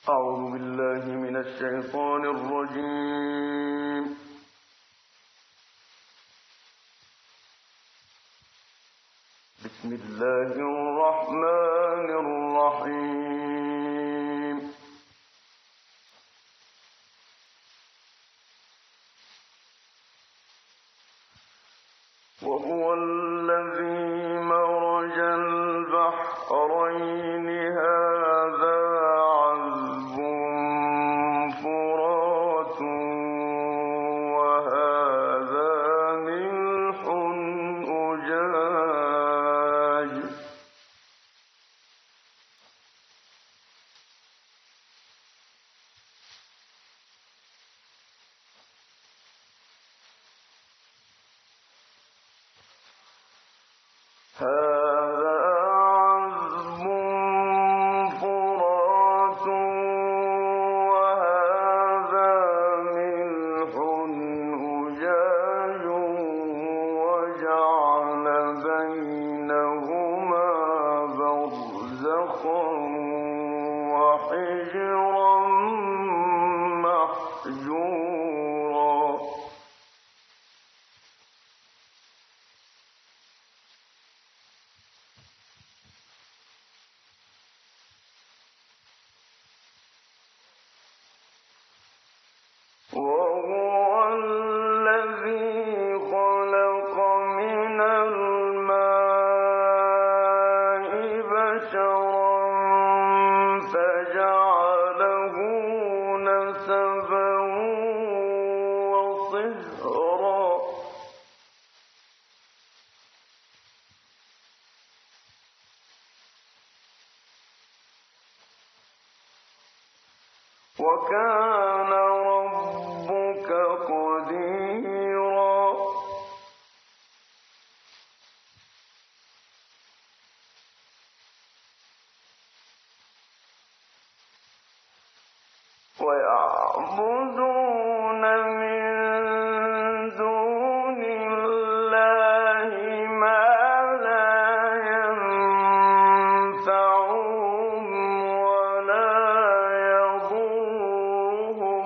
أعوذ بالله من الشيطان الرجيم. بسم الله الرحمن الرحيم. وهو الذي مرج البحرين هذا عذب فرات وهذا ملح أجاج وجعل بينهما برزخا وحجرا محجورا. وهو الذي خلق من الماء بشرا فجعله نسبا وصهرا. وكان ربك قديرا. ويعبدون من دون الله ما لا ينفعهم ولا يضرهم.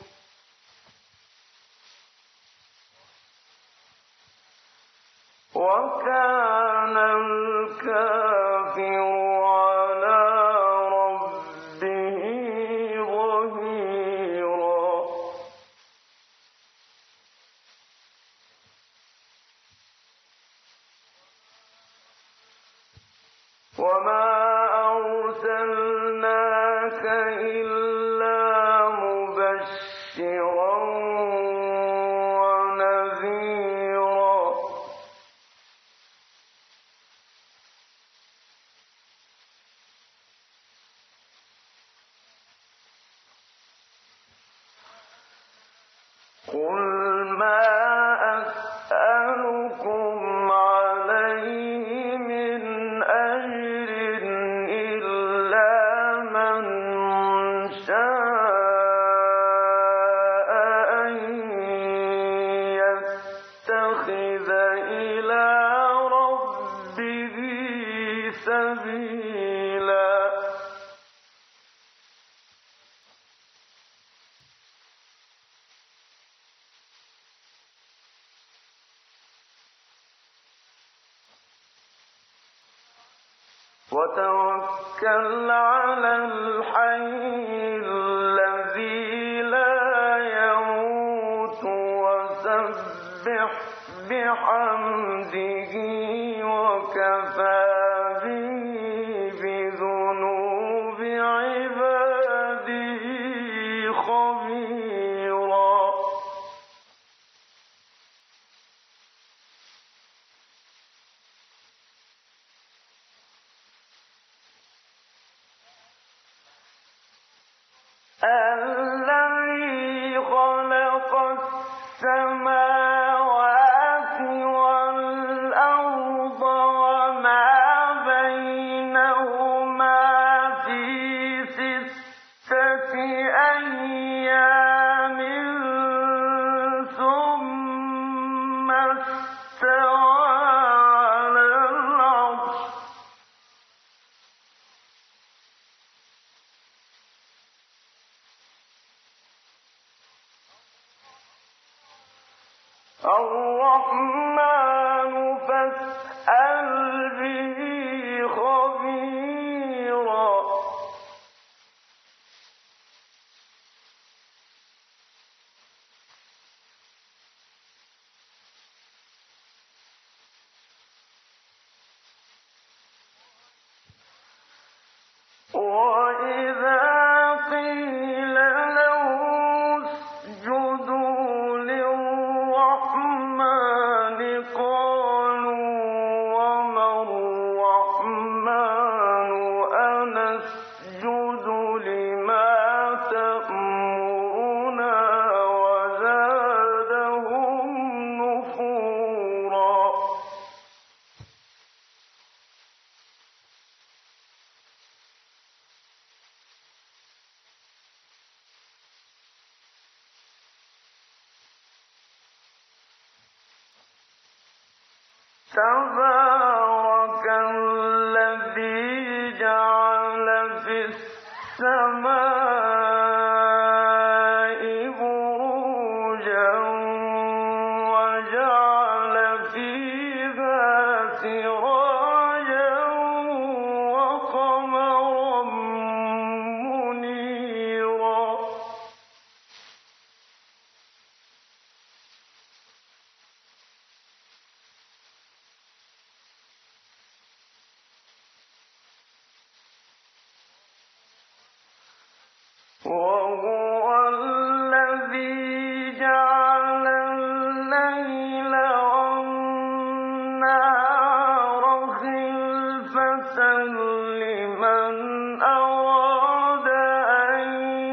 وكان الكافر على ربه ظهيرا. وما أرسلناك إلا مبشرا ونذيرا. قل ما أسألكم عليه من أجر إلا من شاء أن يتخذ إلى ربه سبيلا. وتوكل على الحي الذي لا يموت وسبح بحمده وكفى به بذنوب عباده خبيرا. الذي خلق السماوات والأرض وما بينهما في 6 أيام ثم استوى على العرش. الرحمن فاسأل به خبيرا وإذا قيل لهم اسجدوا للرحمن قالوا وما الرحمن أنسجد لما تأمرنا وزادهم نفورا تبارك الذي جعل في السماء بروجا وجعل فيها سراجا وقمرا منيرا وهو الذي جعل الليل والنهار خلفة لمن أراد أن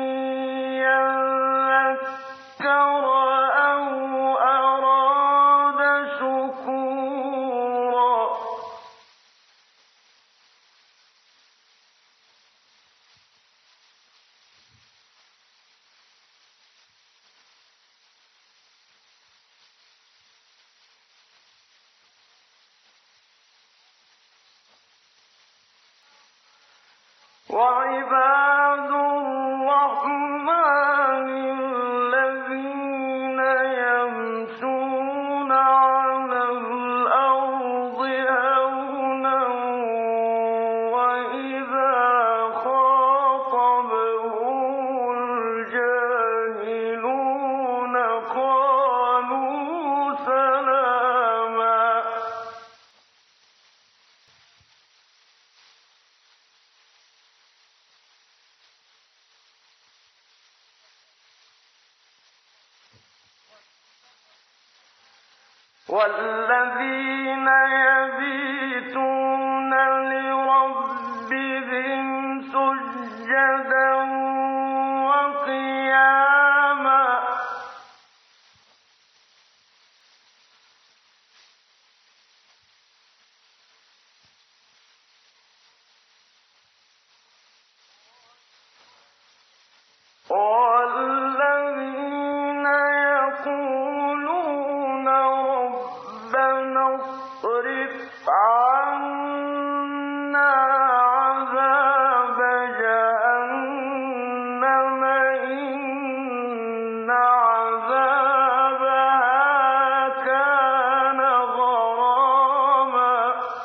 يذكر أو أراد شكورا وعباد الرحمن الذين يمشون على الأرض هونا وإذا خاطبهم الجاهلون قالوا سلاما والذين يبيتون لربهم سجدا وقياما والذين يقولون ربنا اصرف عنا عذاب جهنم إن عذابها كان غراما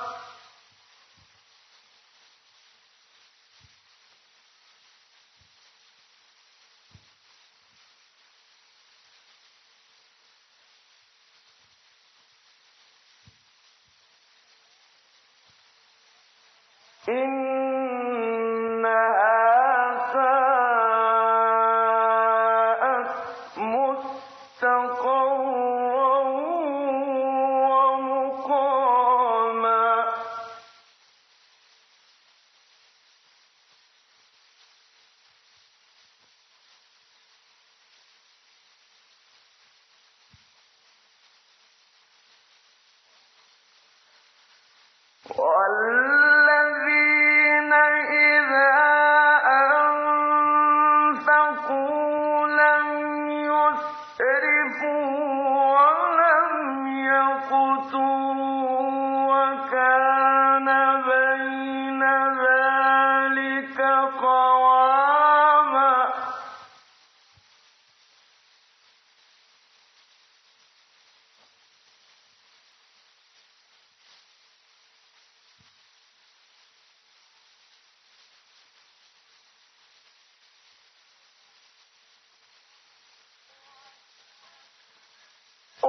إنها ساءت مستقرا ومقاما والذين إذا أنفقوا لم يسرفوا ولم يقتروا وكان بين ذلك قواما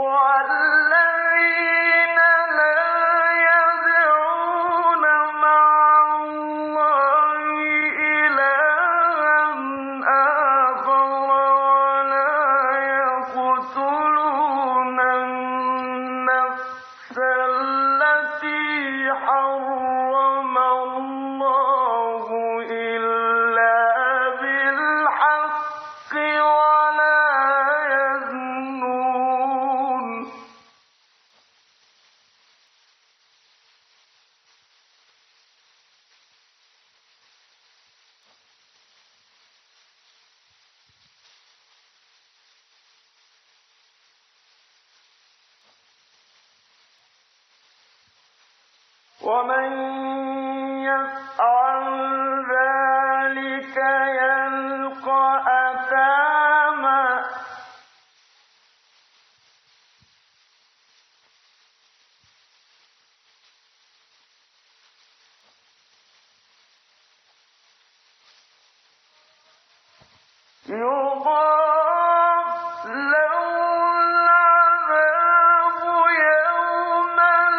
وَالَّذِينَ لَا يَدْعُونَ مَعَ اللَّهِ إِلَٰهًا آخَرَ وَلَا يَقْتُلُونَ النَّفْسَ الَّتِي حَرَّمَ اللَّهُ إِلَّا بِالْحَقِّ وَلَا يَزْنُونَ ۚ وَمَن يَفْعَلْ ذَٰلِكَ يَلْقَ أَثَامًا يُضَاعَفْ لَهُ الْعَذَابُ يَوْمَ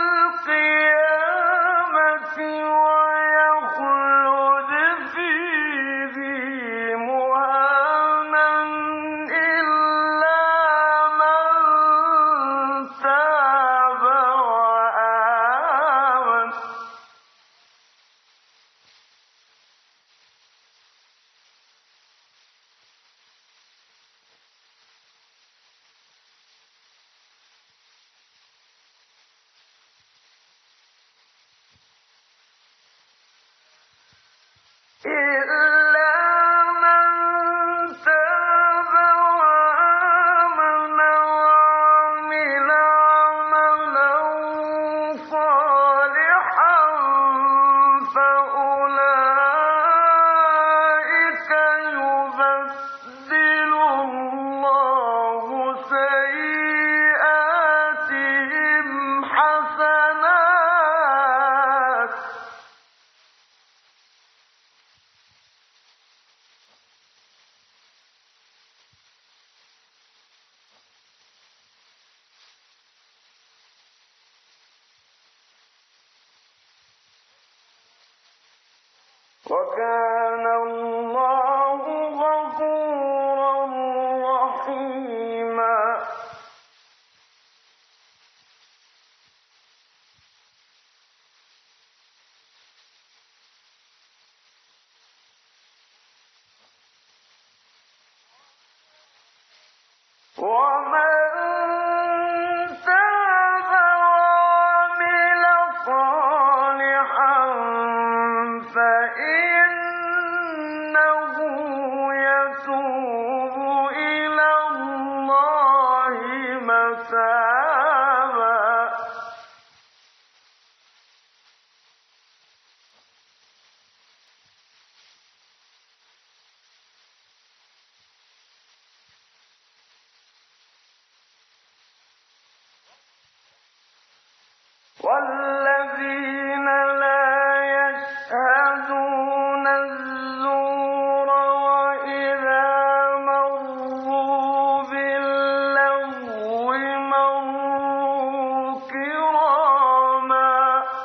الْقِيَامَةِ وَيَخْلُدْ فِيهِ مُهَانًا إِلَّا مَن تَابَ وَآمَنَ وَعَمِلَ عَمَلًا صَالِحًا فَأُولَٰئِكَ يُبَدِّلُ اللَّهُ سَيِّئَاتِهِمْ حَسَنَاتٍ ۗ وَكَانَ اللَّهُ غَفُورًا رَّحِيمًا. وَمَن تَابَ وَعَمِلَ صَالِحًا فَإِنَّهُ يَتُوبُ إِلَى اللَّهِ مَتَابًا وَالَّذِينَ لَا يَشْهَدُونَ الزُّورَ وَإِذَا مَرُّوا بِاللَّغْوِ مَرُّوا كِرَامًا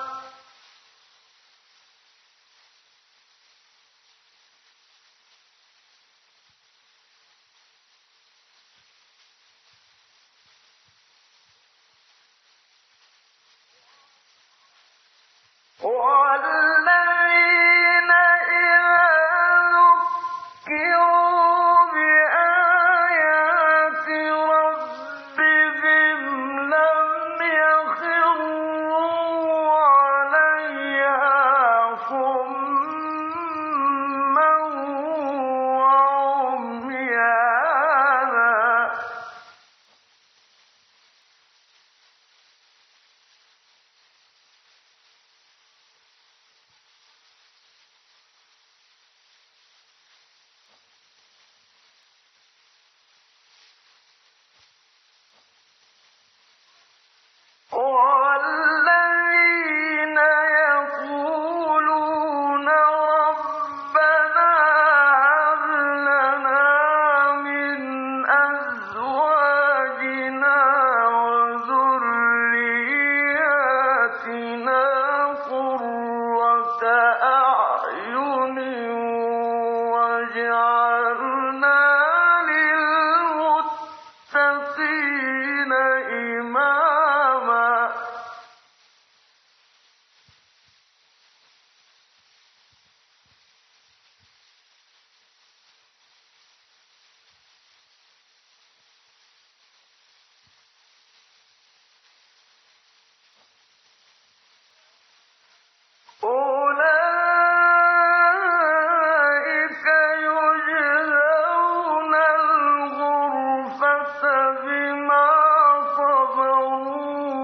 وَالَّذِينَ إِذَا ذُكِّرُوا بِآيَاتِ رَبِّهِمْ لَمْ يَخِرُّوا عَلَيْهَا صُمًّا وَعُمْيَانًا وَالَّذِينَ يَقُولُونَ رَبَّنَا هَبْ لَنَا مِنْ أَزْوَاجِنَا أعين وجعلنا للمتقين إماما أولئك يجزون الغرفة بما صبروا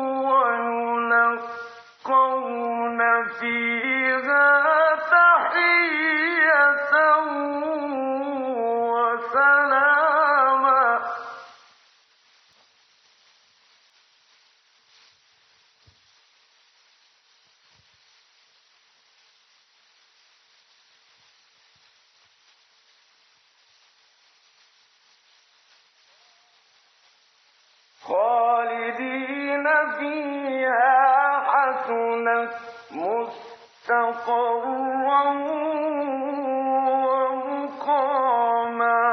ويلقون فيها تحية وسلاما خالدين فيها حسنت مستقرا ومقاما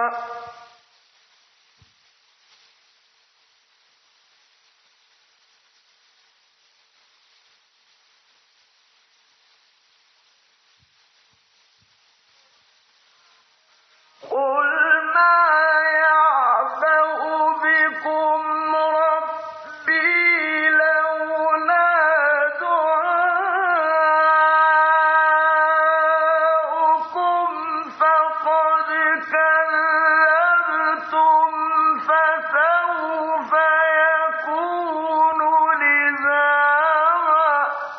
قل ما يعبأ بكم ربي لولا دعاؤكم فقد كذبتم فسوف يكون لزاما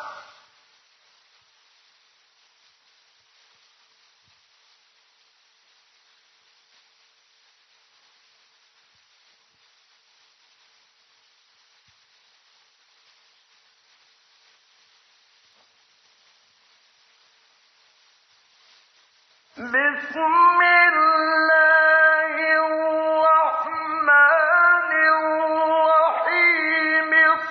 بسم الله الرحمن الرحيم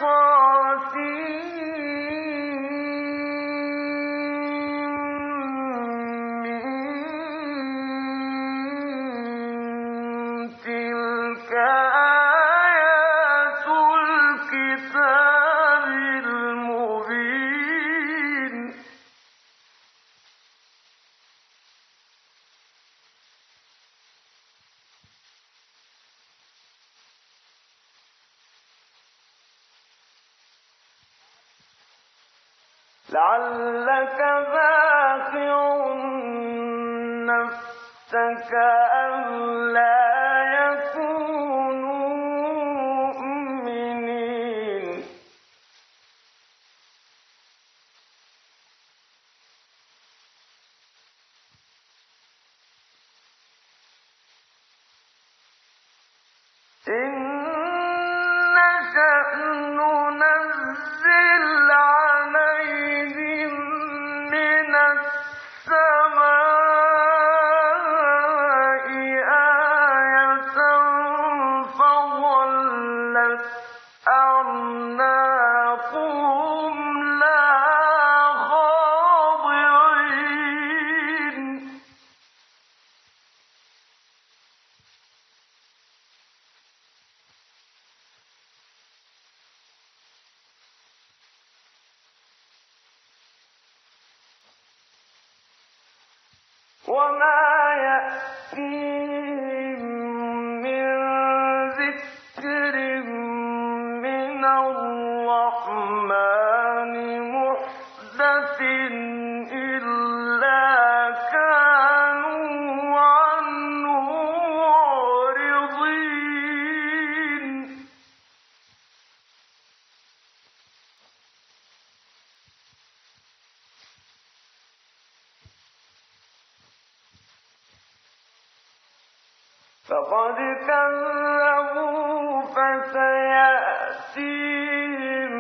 تلك آيات الكتاب المبين لعلك باخع نفسك ألا يكونوا مؤمنين إن نشأ ننزل عليهم من السماء آية فظلت أعناقهم لها خاضعين وما يأتيهم من ذكر من الرحمن محدث إلا كانوا عنه معرضين فقد كذبوا فسيأتيهم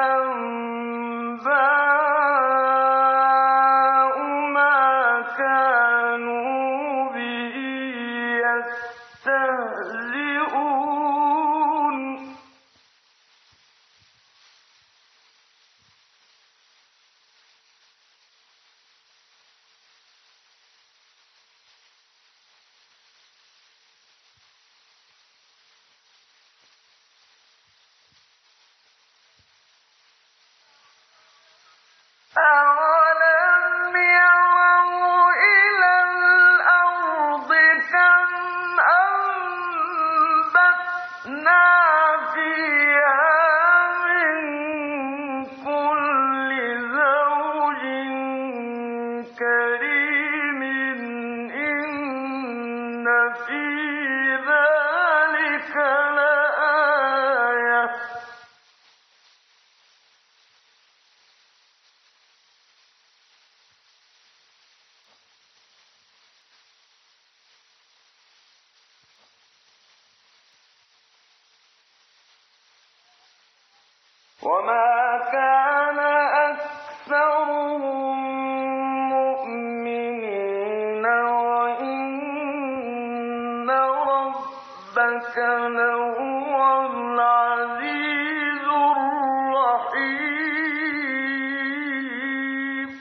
أنباء ما كانوا به يستهزئون وما كان أكثرهم مؤمنين وإن ربك لهو العزيز الرحيم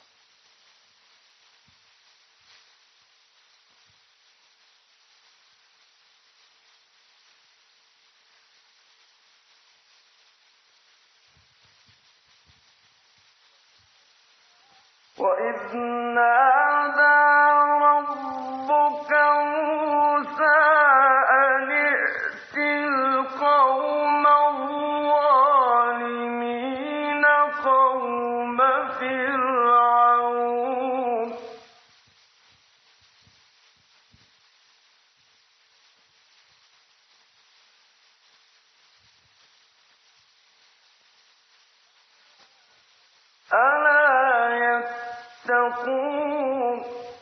وإذ نادى ربك موسى أن ائت القوم الظالمين قوم فرعون ألا يتقون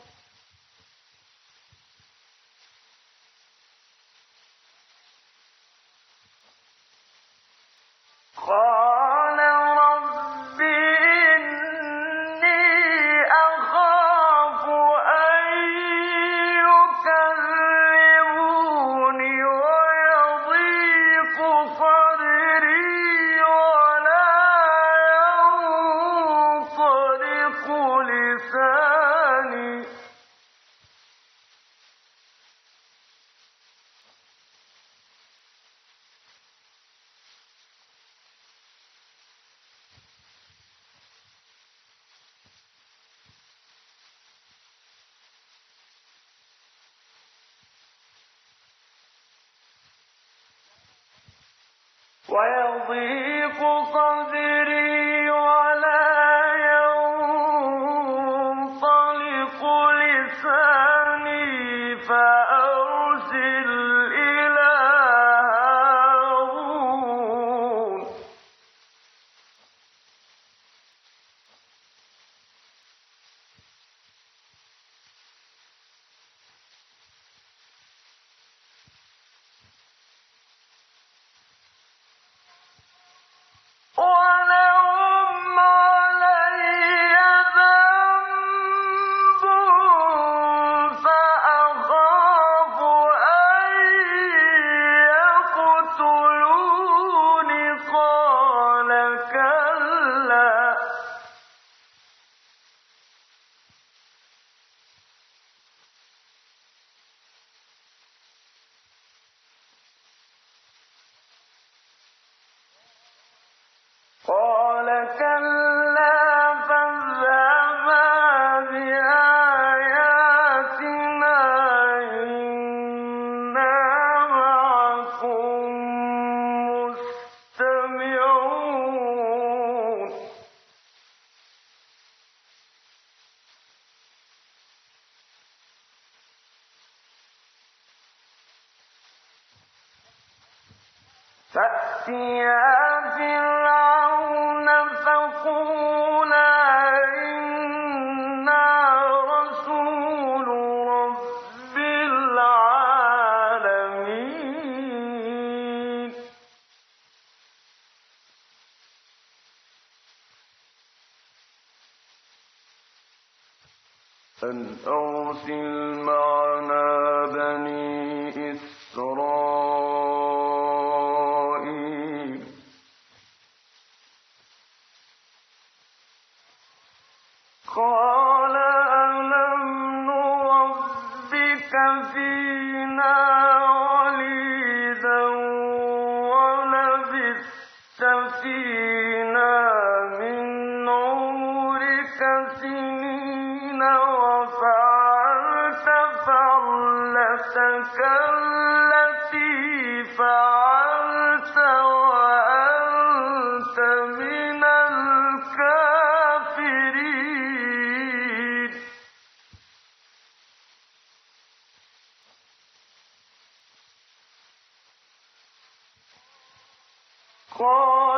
قال رب إني أخاف أن يكذبون ويضيق صدري ولا ينطلق لساني ويضيق صدري ولا ينطلق لساني فأرسل إلى هارون ولهم علي ذنب فأخاف أن يقتلون قال كلا فاذهبا بآياتنا إنا معكم مستمعون فأتيا فرعون فقولا إنا رسول رب العالمين أن أرسل معنا بني إسرائيل قال ألم نربك فينا وليدا ولبثت فينا من عمرك سنين وفعلت فعلتك التي فعلت وأنت من الكافرين قال